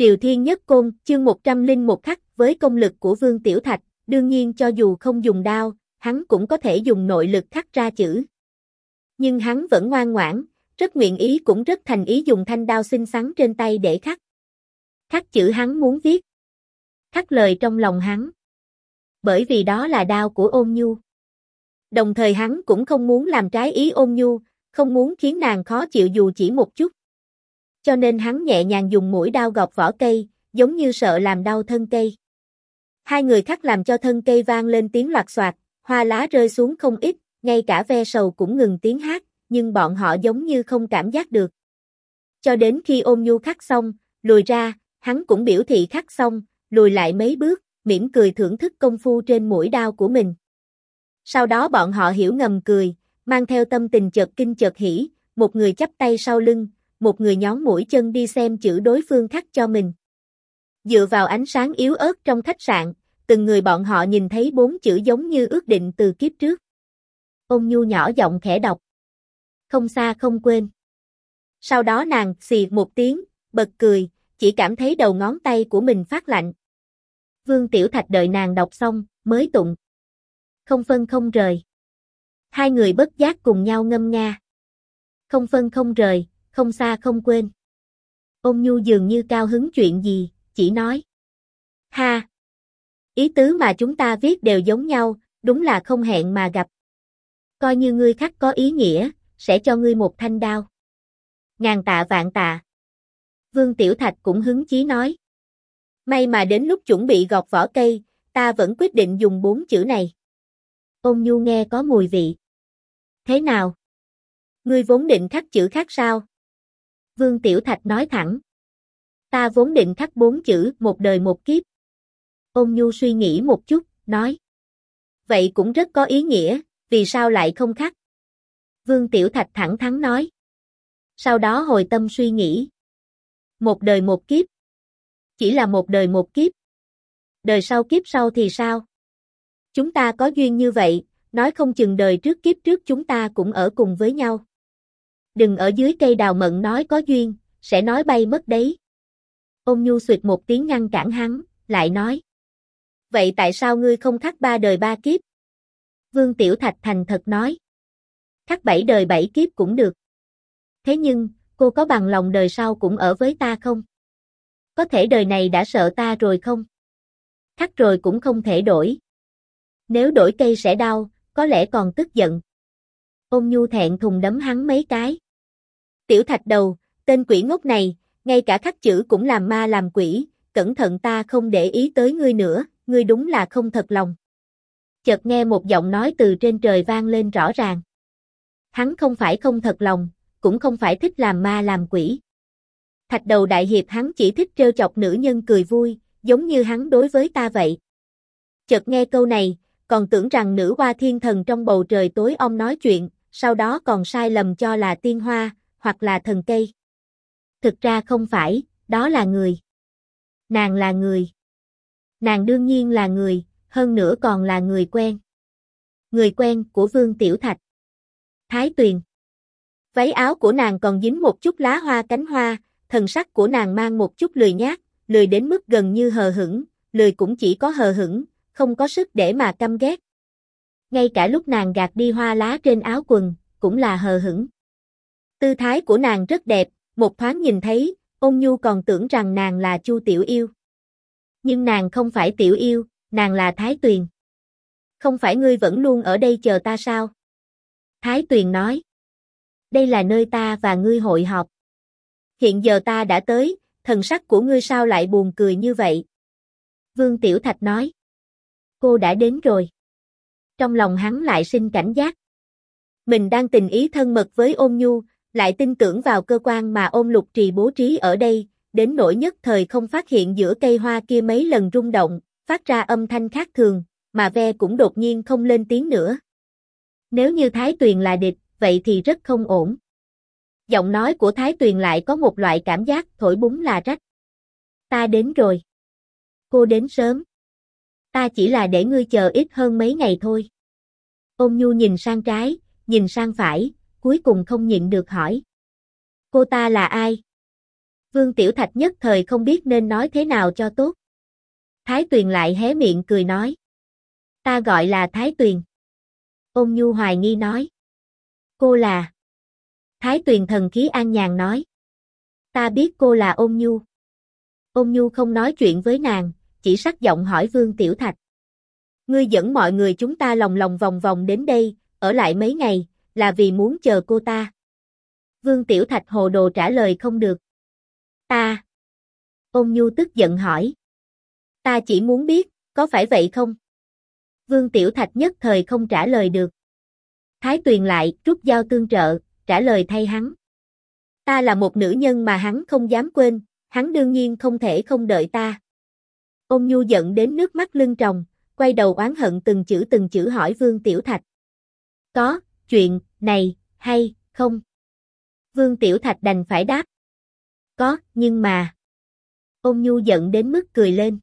Triều Thiên Nhất Côn, chương 101 khắc với công lực của Vương Tiểu Thạch, đương nhiên cho dù không dùng đao, hắn cũng có thể dùng nội lực khắc ra chữ. Nhưng hắn vẫn ngoan ngoãn, rất nguyện ý cũng rất thành ý dùng thanh đao xinh xắn trên tay để khắc. Khắc chữ hắn muốn viết. Khắc lời trong lòng hắn. Bởi vì đó là đao của Ôn Nhu. Đồng thời hắn cũng không muốn làm trái ý Ôn Nhu, không muốn khiến nàng khó chịu dù chỉ một chút. Cho nên hắn nhẹ nhàng dùng mũi đao gọt vỏ cây, giống như sợ làm đau thân cây. Hai người khắc làm cho thân cây vang lên tiếng loạt xoạt, hoa lá rơi xuống không ít, ngay cả ve sầu cũng ngừng tiếng hát, nhưng bọn họ giống như không cảm giác được. Cho đến khi Ôn Nhu khắc xong, lùi ra, hắn cũng biểu thị khắc xong, lùi lại mấy bước, mỉm cười thưởng thức công phu trên mũi đao của mình. Sau đó bọn họ hiểu ngầm cười, mang theo tâm tình chợt kinh chợt hỉ, một người chắp tay sau lưng, một người nhón mũi chân đi xem chữ đối phương khắc cho mình. Dựa vào ánh sáng yếu ớt trong khách sạn, từng người bọn họ nhìn thấy 4 chữ giống như ước định từ kiếp trước. Ôn Nhu nhỏ giọng khẽ đọc. Không xa không quên. Sau đó nàng xì một tiếng, bật cười, chỉ cảm thấy đầu ngón tay của mình phát lạnh. Vương Tiểu Thạch đợi nàng đọc xong, mới tụng. Không phân không rời. Hai người bất giác cùng nhau ngâm nga. Không phân không rời, không xa không quên. Ôn Nhu dường như cao hứng chuyện gì, chỉ nói. Ha! Ý tứ mà chúng ta viết đều giống nhau, đúng là không hẹn mà gặp. Coi như ngươi khắc có ý nghĩa, sẽ cho ngươi một thanh đao. Ngàn tạ vạn tạ. Vương Tiểu Thạch cũng hứng chí nói. May mà đến lúc chuẩn bị gọt vỏ cây, ta vẫn quyết định dùng 4 chữ này. Ôn Nhu nghe có mùi vị. Thế nào? Ngươi vốn định khắc chữ khác sao? Vương Tiểu Thạch nói thẳng. Ta vốn định khắc 4 chữ, một đời một kiếp. Ôn Nhu suy nghĩ một chút, nói. Vậy cũng rất có ý nghĩa, vì sao lại không khắc? Vương Tiểu Thạch thẳng thắn nói. Sau đó hồi tâm suy nghĩ. Một đời một kiếp. Chỉ là một đời một kiếp. Đời sau kiếp sau thì sao? Chúng ta có duyên như vậy, nói không chừng đời trước kiếp trước chúng ta cũng ở cùng với nhau. Đừng ở dưới cây đào mận nói có duyên, sẽ nói bay mất đấy. Ôn Nhu xuyệt một tiếng ngăn cản hắn, lại nói. Vậy tại sao ngươi không khắc 3 đời 3 kiếp? Vương Tiểu Thạch thành thật nói. Khắc 7 đời 7 kiếp cũng được. Thế nhưng, cô có bằng lòng đời sau cũng ở với ta không? Có thể đời này đã sợ ta rồi không? Khắc rồi cũng không thể đổi. Nếu đổi cây sẽ đau, có lẽ còn tức giận. Ôn Nhu thẹn thùng đấm hắn mấy cái. Tiểu Thạch đầu, tên quỷ ngốc này, ngay cả khắc chữ cũng làm ma làm quỷ, cẩn thận ta không để ý tới ngươi nữa, ngươi đúng là không thật lòng. Chợt nghe một giọng nói từ trên trời vang lên rõ ràng. Hắn không phải không thật lòng, cũng không phải thích làm ma làm quỷ. Thạch đầu đại hiệp hắn chỉ thích trêu chọc nữ nhân cười vui, giống như hắn đối với ta vậy. Chợt nghe câu này, còn tưởng rằng nữ hoa thiên thần trong bầu trời tối om nói chuyện, sau đó còn sai lầm cho là tiên hoa, hoặc là thần cây. Thực ra không phải, đó là người. Nàng là người. Nàng đương nhiên là người, hơn nữa còn là người quen. Người quen của Vương Tiểu Thạch. Thái Tuyền. Váy áo của nàng còn dính một chút lá hoa cánh hoa, thần sắc của nàng mang một chút lười nhác, lười đến mức gần như hờ hững, lười cũng chỉ có hờ hững, không có sức để mà căm ghét. Ngay cả lúc nàng gạt đi hoa lá trên áo quần, cũng là hờ hững. Tư thái của nàng rất đẹp, một thoáng nhìn thấy, Ôn Nhu còn tưởng rằng nàng là Chu Tiểu Yêu. Nhưng nàng không phải Tiểu Yêu, nàng là Thái Tuyền. Không phải ngươi vẫn luôn ở đây chờ ta sao? Thái Tuyền nói. Đây là nơi ta và ngươi hội họp. Hiện giờ ta đã tới, thần sắc của ngươi sao lại buồn cười như vậy? Vương Tiểu Thạch nói. Cô đã đến rồi. Trong lòng hắn lại sinh cảnh giác. Mình đang tình ý thân mật với Ôn Nhu, lại tin tưởng vào cơ quan mà Ôn Lục Trì bố trí ở đây, đến nỗi nhất thời không phát hiện giữa cây hoa kia mấy lần rung động, phát ra âm thanh khác thường, mà ve cũng đột nhiên không lên tiếng nữa. Nếu như Thái Tuyền là địch, vậy thì rất không ổn. Giọng nói của Thái Tuyền lại có một loại cảm giác thổi búng là rách. Ta đến rồi. Cô đến sớm. Ta chỉ là để ngươi chờ ít hơn mấy ngày thôi. Ôn Nhu nhìn sang trái, nhìn sang phải, cuối cùng không nhịn được hỏi. Cô ta là ai? Vương Tiểu Thạch nhất thời không biết nên nói thế nào cho tốt. Thái Tuyền lại hé miệng cười nói. Ta gọi là Thái Tuyền. Ôn Nhu hoài nghi nói. Cô là... Thái Tuyền thần khí an nhàn nói. Ta biết cô là Ôn Nhu. Ôn Nhu không nói chuyện với nàng, chỉ sắc giọng hỏi Vương Tiểu Thạch. Ngươi dẫn mọi người chúng ta lòng lòng vòng vòng đến đây, ở lại mấy ngày, là vì muốn chờ cô ta. Vương Tiểu Thạch hồ đồ trả lời không được. Ta. Ôn Nhu tức giận hỏi. Ta chỉ muốn biết, có phải vậy không? Vương Tiểu Thạch nhất thời không trả lời được. Thái Tuyền lại rút dao tương trợ, trả lời thay hắn. Ta là một nữ nhân mà hắn không dám quên, hắn đương nhiên không thể không đợi ta. Ôn Nhu giận đến nước mắt lưng tròng, quay đầu oán hận từng chữ hỏi Vương Tiểu Thạch. Có, chuyện này, hay, không? Vương Tiểu Thạch đành phải đáp. Có, nhưng mà... Ôn Nhu giận đến mức cười lên.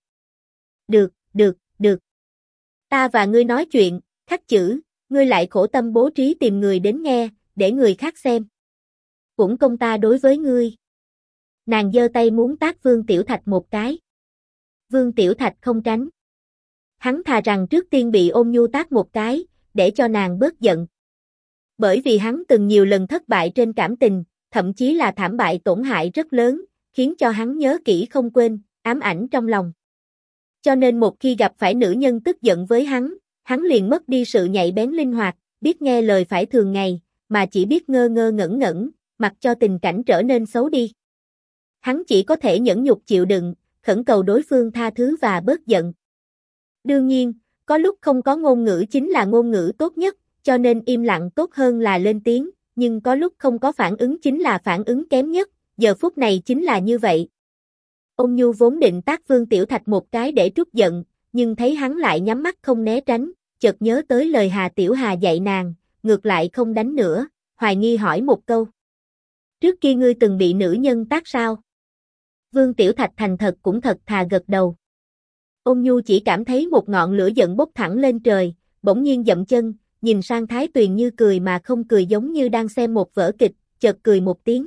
Được. Ta và ngươi nói chuyện, khắc chữ, ngươi lại khổ tâm bố trí tìm người đến nghe, để người khác xem. Cũng công ta đối với ngươi. Nàng giơ tay muốn tát Vương Tiểu Thạch một cái. Vương Tiểu Thạch không tránh. Hắn thà rằng trước tiên bị Ôn Nhu tát một cái, để cho nàng bớt giận. Bởi vì hắn từng nhiều lần thất bại trên cảm tình, thậm chí là thảm bại tổn hại rất lớn, khiến cho hắn nhớ kỹ không quên, ám ảnh trong lòng. Cho nên một khi gặp phải nữ nhân tức giận với hắn liền mất đi sự nhạy bén linh hoạt, biết nghe lời phải thường ngày, mà chỉ biết ngơ ngơ ngẩn ngẩn, mặc cho tình cảnh trở nên xấu đi. Hắn chỉ có thể nhẫn nhục chịu đựng, khẩn cầu đối phương tha thứ và bớt giận. Đương nhiên, có lúc không có ngôn ngữ chính là ngôn ngữ tốt nhất, cho nên im lặng tốt hơn là lên tiếng, nhưng có lúc không có phản ứng chính là phản ứng kém nhất, giờ phút này chính là như vậy. Ôn Nhu vốn định tát Vương Tiểu Thạch một cái để trút giận, nhưng thấy hắn lại nhắm mắt không né tránh, chợt nhớ tới lời Hà Tiểu Hà dạy nàng, ngược lại không đánh nữa, hoài nghi hỏi một câu. Trước kia ngươi từng bị nữ nhân tát sao? Vương Tiểu Thạch thành thật cũng thật thà gật đầu. Ôn Nhu chỉ cảm thấy một ngọn lửa giận bốc thẳng lên trời, bỗng nhiên dậm chân, nhìn sang Thái Tuyền như cười mà không cười giống như đang xem một vở kịch, chợt cười một tiếng.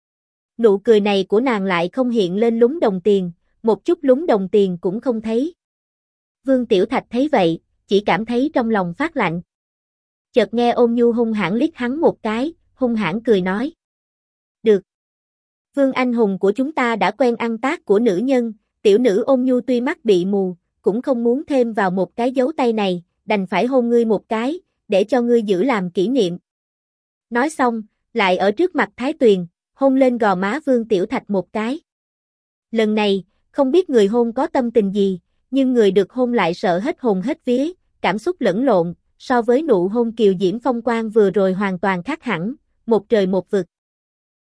Nụ cười này của nàng lại không hiện lên lúng đồng tiền, một chút lúng đồng tiền cũng không thấy. Vương Tiểu Thạch thấy vậy, chỉ cảm thấy trong lòng phát lạnh. Chợt nghe Ôn Nhu hung hãn liếc hắn một cái, hung hãn cười nói. Được. Vương anh hùng của chúng ta đã quen ăn tát của nữ nhân, tiểu nữ Ôn Nhu tuy mắt bị mù, cũng không muốn thêm vào một cái dấu tay này, đành phải hôn ngươi một cái, để cho ngươi giữ làm kỷ niệm. Nói xong, lại ở trước mặt Thái Tuyền, hôn lên gò má Vương Tiểu Thạch một cái. Lần này, không biết người hôn có tâm tình gì, nhưng người được hôn lại sợ hết hồn hết vía, cảm xúc lẫn lộn, so với nụ hôn kiều diễm phong quang vừa rồi hoàn toàn khác hẳn, một trời một vực.